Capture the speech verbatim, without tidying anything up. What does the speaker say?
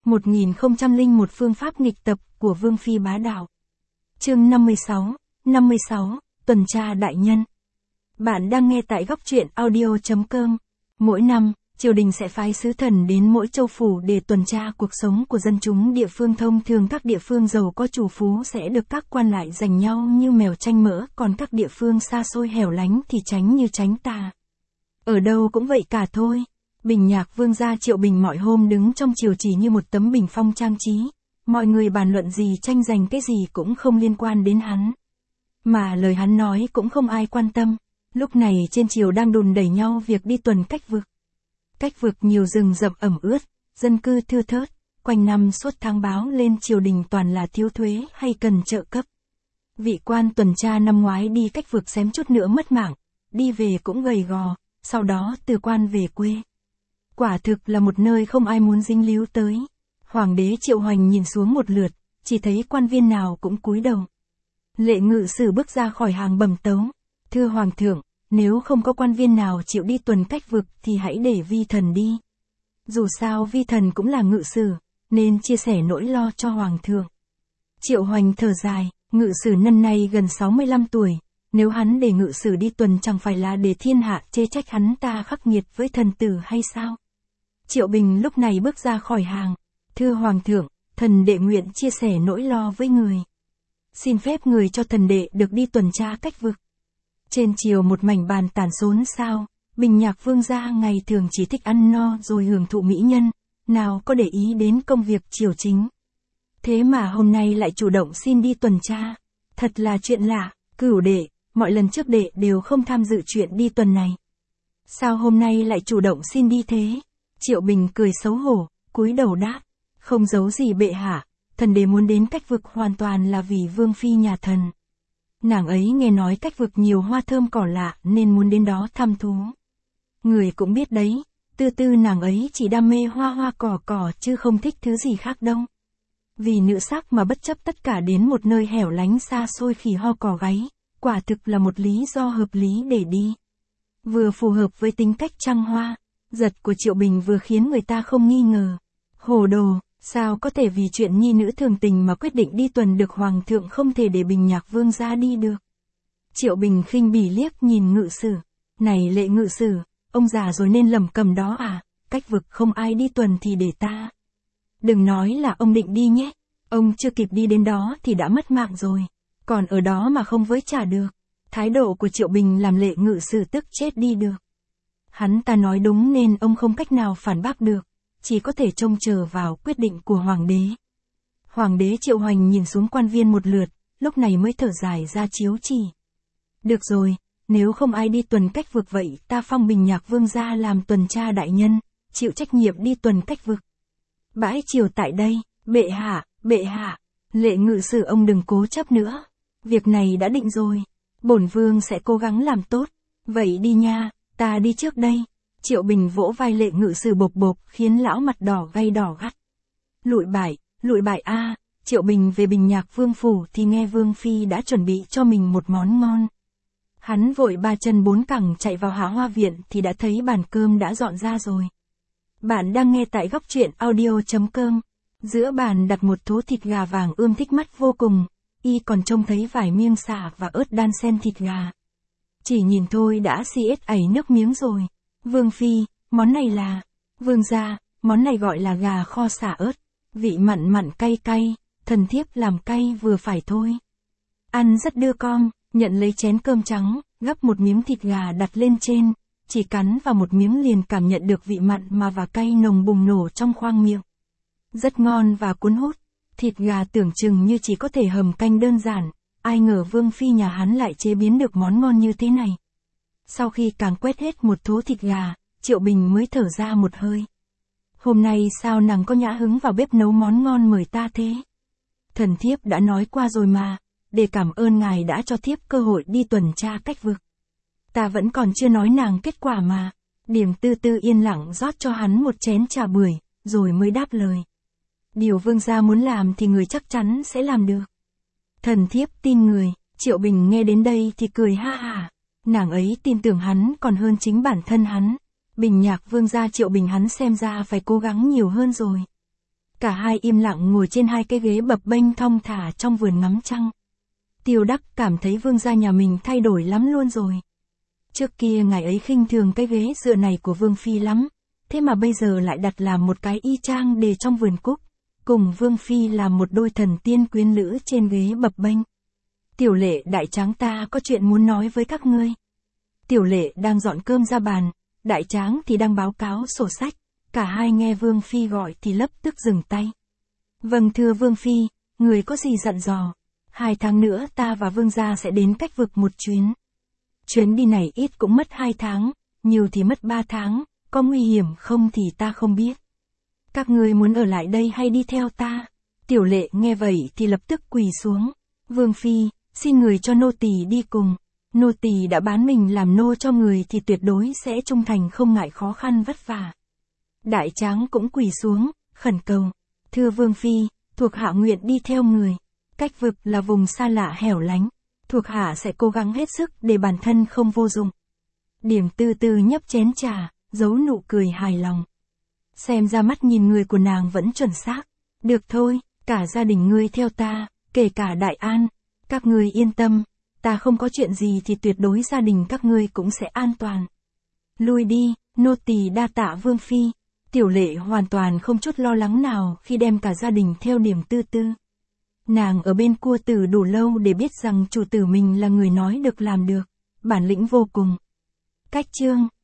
một nghìn không trăm lẻ một Phương pháp nghịch tập của Vương Phi bá đạo. Chương năm mươi sáu, năm mươi sáu, tuần tra đại nhân. Bạn đang nghe tại góc truyện audio chấm com. Mỗi năm, triều đình sẽ phái sứ thần đến mỗi châu phủ để tuần tra cuộc sống của dân chúng địa phương. Thông thường các địa phương giàu có chủ phú sẽ được các quan lại giành nhau như mèo tranh mỡ, còn các địa phương xa xôi hẻo lánh thì tránh như tránh tà. Ở đâu cũng vậy cả thôi. Bình Nhạc Vương gia Triệu Bình mọi hôm đứng trong triều chỉ như một tấm bình phong trang trí. Mọi người bàn luận gì, tranh giành cái gì cũng không liên quan đến hắn. Mà lời hắn nói cũng không ai quan tâm. Lúc này trên triều đang đùn đẩy nhau việc đi tuần cách vực. Cách vực nhiều rừng rậm ẩm ướt, dân cư thưa thớt, quanh năm suốt tháng báo lên triều đình toàn là thiếu thuế hay cần trợ cấp. Vị quan tuần tra năm ngoái đi cách vực xém chút nữa mất mạng, đi về cũng gầy gò, sau đó từ quan về quê. Quả thực là một nơi không ai muốn dính líu tới. Hoàng đế Triệu Hoành nhìn xuống một lượt, chỉ thấy quan viên nào cũng cúi đầu. Lệ Ngự Sử bước ra khỏi hàng bẩm tấu: "Thưa Hoàng thượng, nếu không có quan viên nào chịu đi tuần cách vực thì hãy để vi thần đi. Dù sao vi thần cũng là ngự sử, nên chia sẻ nỗi lo cho Hoàng thượng." Triệu Hoành thở dài: Ngự sử năm nay gần sáu mươi lăm tuổi, nếu hắn để ngự sử đi tuần chẳng phải là để thiên hạ chê trách hắn ta khắc nghiệt với thần tử hay sao? Triệu Bình lúc này bước ra khỏi hàng: "Thưa Hoàng thượng, thần đệ nguyện chia sẻ nỗi lo với người. Xin phép người cho thần đệ được đi tuần tra cách vực." Trên triều một mảnh bàn tản xôn xao. Bình Nhạc Vương gia ngày thường chỉ thích ăn no rồi hưởng thụ mỹ nhân, nào có để ý đến công việc triều chính. Thế mà hôm nay lại chủ động xin đi tuần tra. Thật là chuyện lạ. Cửu đệ, mọi lần trước đệ đều không tham dự chuyện đi tuần này. Sao hôm nay lại chủ động xin đi thế? Triệu Bình cười xấu hổ, cúi đầu đáp: "Không giấu gì bệ hạ, thần đế muốn đến cách vực hoàn toàn là vì Vương Phi nhà thần. Nàng ấy nghe nói cách vực nhiều hoa thơm cỏ lạ nên muốn đến đó thăm thú. Người cũng biết đấy, tư tư nàng ấy chỉ đam mê hoa hoa cỏ cỏ chứ không thích thứ gì khác đâu. Vì nữ sắc mà bất chấp tất cả đến một nơi hẻo lánh xa xôi khỉ ho cỏ gáy, quả thực là một lý do hợp lý để đi. Vừa phù hợp với tính cách trăng hoa, giật của Triệu Bình vừa khiến người ta không nghi ngờ. Hồ đồ, sao có thể vì chuyện nhi nữ thường tình mà quyết định đi tuần được? Hoàng thượng không thể để Bình Nhạc Vương gia đi được." Triệu Bình khinh bỉ liếc nhìn Ngự Sử: "Này Lệ Ngự Sử, ông già rồi nên lầm cầm đó à, cách vực không ai đi tuần thì để ta. Đừng nói là ông định đi nhé, ông chưa kịp đi đến đó thì đã mất mạng rồi, còn ở đó mà không với trả được." Thái độ của Triệu Bình làm Lệ Ngự Sử tức chết đi được. Hắn ta nói đúng nên ông không cách nào phản bác được, chỉ có thể trông chờ vào quyết định của Hoàng đế. Hoàng đế Triệu Hoành nhìn xuống quan viên một lượt, lúc này mới thở dài ra chiếu chỉ: "Được rồi, nếu không ai đi tuần cách vực vậy ta phong Bình Nhạc Vương gia làm tuần tra đại nhân, chịu trách nhiệm đi tuần cách vực." Bãi triều tại đây: "Bệ hạ, bệ hạ." Lệ Ngự Sử ông đừng cố chấp nữa. Việc này đã định rồi. Bổn vương sẽ cố gắng làm tốt. Vậy đi nha, ta đi trước đây. Triệu Bình vỗ vai Lệ Ngự Sử bộp bộp khiến lão mặt đỏ gay đỏ gắt. Lụi bại, lụi bại a. À. Triệu Bình về Bình Nhạc Vương phủ thì nghe Vương Phi đã chuẩn bị cho mình một món ngon. Hắn vội ba chân bốn cẳng chạy vào Hạ Hoa Viện thì đã thấy bàn cơm đã dọn ra rồi. Bạn đang nghe tại góc truyện audio chấm com. Giữa bàn đặt một thố thịt gà vàng ươm thích mắt vô cùng, y còn trông thấy vài miếng sả và ớt đan xen thịt gà. Chỉ nhìn thôi đã si ết ảy nước miếng rồi. "Vương Phi, món này là..." "Vương gia, món này gọi là gà kho sả ớt, vị mặn mặn cay cay, thần thiếp làm cay vừa phải thôi. Ăn rất đưa con." Nhận lấy chén cơm trắng, gắp một miếng thịt gà đặt lên trên, chỉ cắn vào một miếng liền cảm nhận được vị mặn mà và cay nồng bùng nổ trong khoang miệng. Rất ngon và cuốn hút. Thịt gà tưởng chừng như chỉ có thể hầm canh đơn giản, ai ngờ Vương Phi nhà hắn lại chế biến được món ngon như thế này. Sau khi càng quét hết một thố thịt gà, Triệu Bình mới thở ra một hơi. Hôm nay sao nàng có nhã hứng vào bếp nấu món ngon mời ta thế? Thần thiếp đã nói qua rồi mà, để cảm ơn ngài đã cho thiếp cơ hội đi tuần tra cách vực. Ta vẫn còn chưa nói nàng kết quả mà. Điểm Tư Tư yên lặng rót cho hắn một chén trà bưởi, rồi mới đáp lời: "Điều vương gia muốn làm thì người chắc chắn sẽ làm được. Thần thiếp tin người." Triệu Bình nghe đến đây thì cười ha hả. Nàng ấy tin tưởng hắn còn hơn chính bản thân hắn. Bình Nhạc Vương gia Triệu Bình hắn xem ra phải cố gắng nhiều hơn rồi. Cả hai im lặng ngồi trên hai cái ghế bập bênh thong thả trong vườn ngắm trăng. Tiêu Đắc cảm thấy vương gia nhà mình thay đổi lắm luôn rồi. Trước kia ngài ấy khinh thường cái ghế dựa này của Vương Phi lắm, thế mà bây giờ lại đặt làm một cái y chang để trong vườn cúc, cùng Vương Phi làm một đôi thần tiên quyến lữ trên ghế bập bênh. Tiểu Lệ Đại Tráng ta có chuyện muốn nói với các ngươi. Tiểu Lệ đang dọn cơm ra bàn, Đại Tráng thì đang báo cáo sổ sách, cả hai nghe Vương Phi gọi thì lập tức dừng tay. Vâng thưa Vương Phi, người có gì dặn dò? Hai tháng nữa ta và Vương gia sẽ đến Cách Vực một chuyến. Chuyến đi này ít cũng mất hai tháng, nhiều thì mất ba tháng, có nguy hiểm không thì ta không biết. Các ngươi muốn ở lại đây hay đi theo ta? Tiểu Lệ nghe vậy thì lập tức quỳ xuống. Vương Phi, xin người cho nô tỳ đi cùng. Nô tỳ đã bán mình làm nô cho người thì tuyệt đối sẽ trung thành không ngại khó khăn vất vả. Đại Tráng cũng quỳ xuống, khẩn cầu. Thưa Vương Phi, thuộc hạ nguyện đi theo người. Cách Vực là vùng xa lạ hẻo lánh. Thuộc hạ sẽ cố gắng hết sức để bản thân không vô dụng. Điểm từ từ nhấp chén trà, giấu nụ cười hài lòng. Xem ra mắt nhìn người của nàng vẫn chuẩn xác. Được thôi, cả gia đình ngươi theo ta, kể cả Đại An. Các ngươi yên tâm, ta không có chuyện gì thì tuyệt đối gia đình các ngươi cũng sẽ an toàn. Lui đi, nô tỳ đa tạ Vương Phi. Tiểu Lệ hoàn toàn không chút lo lắng nào khi đem cả gia đình theo Điểm Tư Tư. Nàng ở bên cua tử đủ lâu để biết rằng chủ tử mình là người nói được làm được, bản lĩnh vô cùng. Cách chương